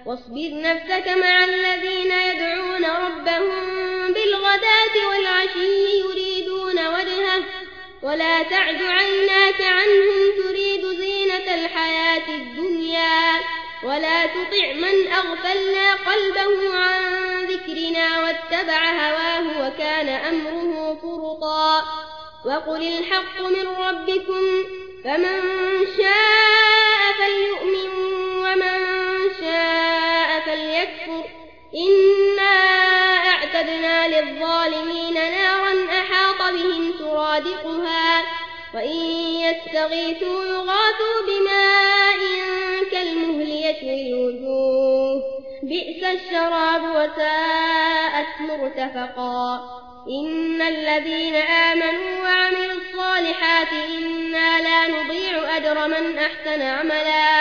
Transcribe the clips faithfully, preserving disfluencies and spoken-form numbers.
واصبر نفسك مع الذين يدعون ربهم بالغداة والعشي يريدون وجهه ولا تعد عيناك عنهم تريد زينة الحياة الدنيا ولا تطع من أغفلنا قلبه عن ذكرنا واتبع هواه وكان أمره فرطا وقل الحق من ربكم فمن شاء فليؤمن ومن شاء فليكفر إنا أعتدنا للظالمين نارا أحاط بهم سرادقها وإن يستغيثوا يغاثوا بماء كالمهل يشوي الوجوه بئس الشراب وساءت مرتفقا إن الذين آمنوا وعملوا الصالحات إنا لا نضيع أجر من أحسن عملا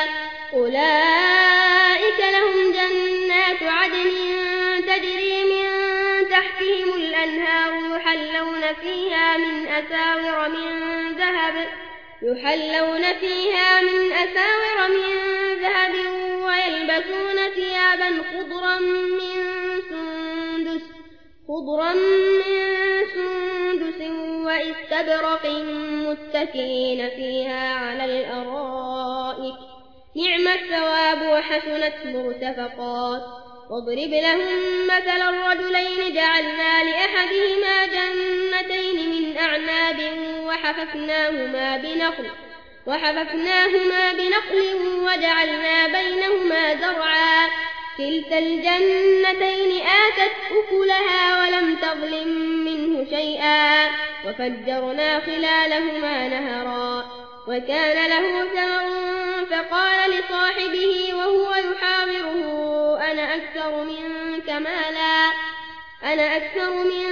أولئك لهم جنات عدن تجري من تحتهم الأنهار يحلون فيها من أساور من ذهب يحلون فيها من أساور من ذهب ويلبسون ثيابا خضرا من سندس خضرا من سندس واستبرق متكئين فيها على الأرائك نعم الثواب وحسنت مرتفقا واضرب لهم مثل الرجلين جعلنا لأحدهما جنتين من أعناب وحففناهما بنخل وحففناهما بنخل وجعلنا بينهما زرعا كلتا الجنتين آتت أكلها ولم تظلم منه شيئا وفجرنا خلالهما نهرا وكان له ثمر فقال لصاحبه وهو يحاوره أنا أكثر منك مالا أنا أكثر من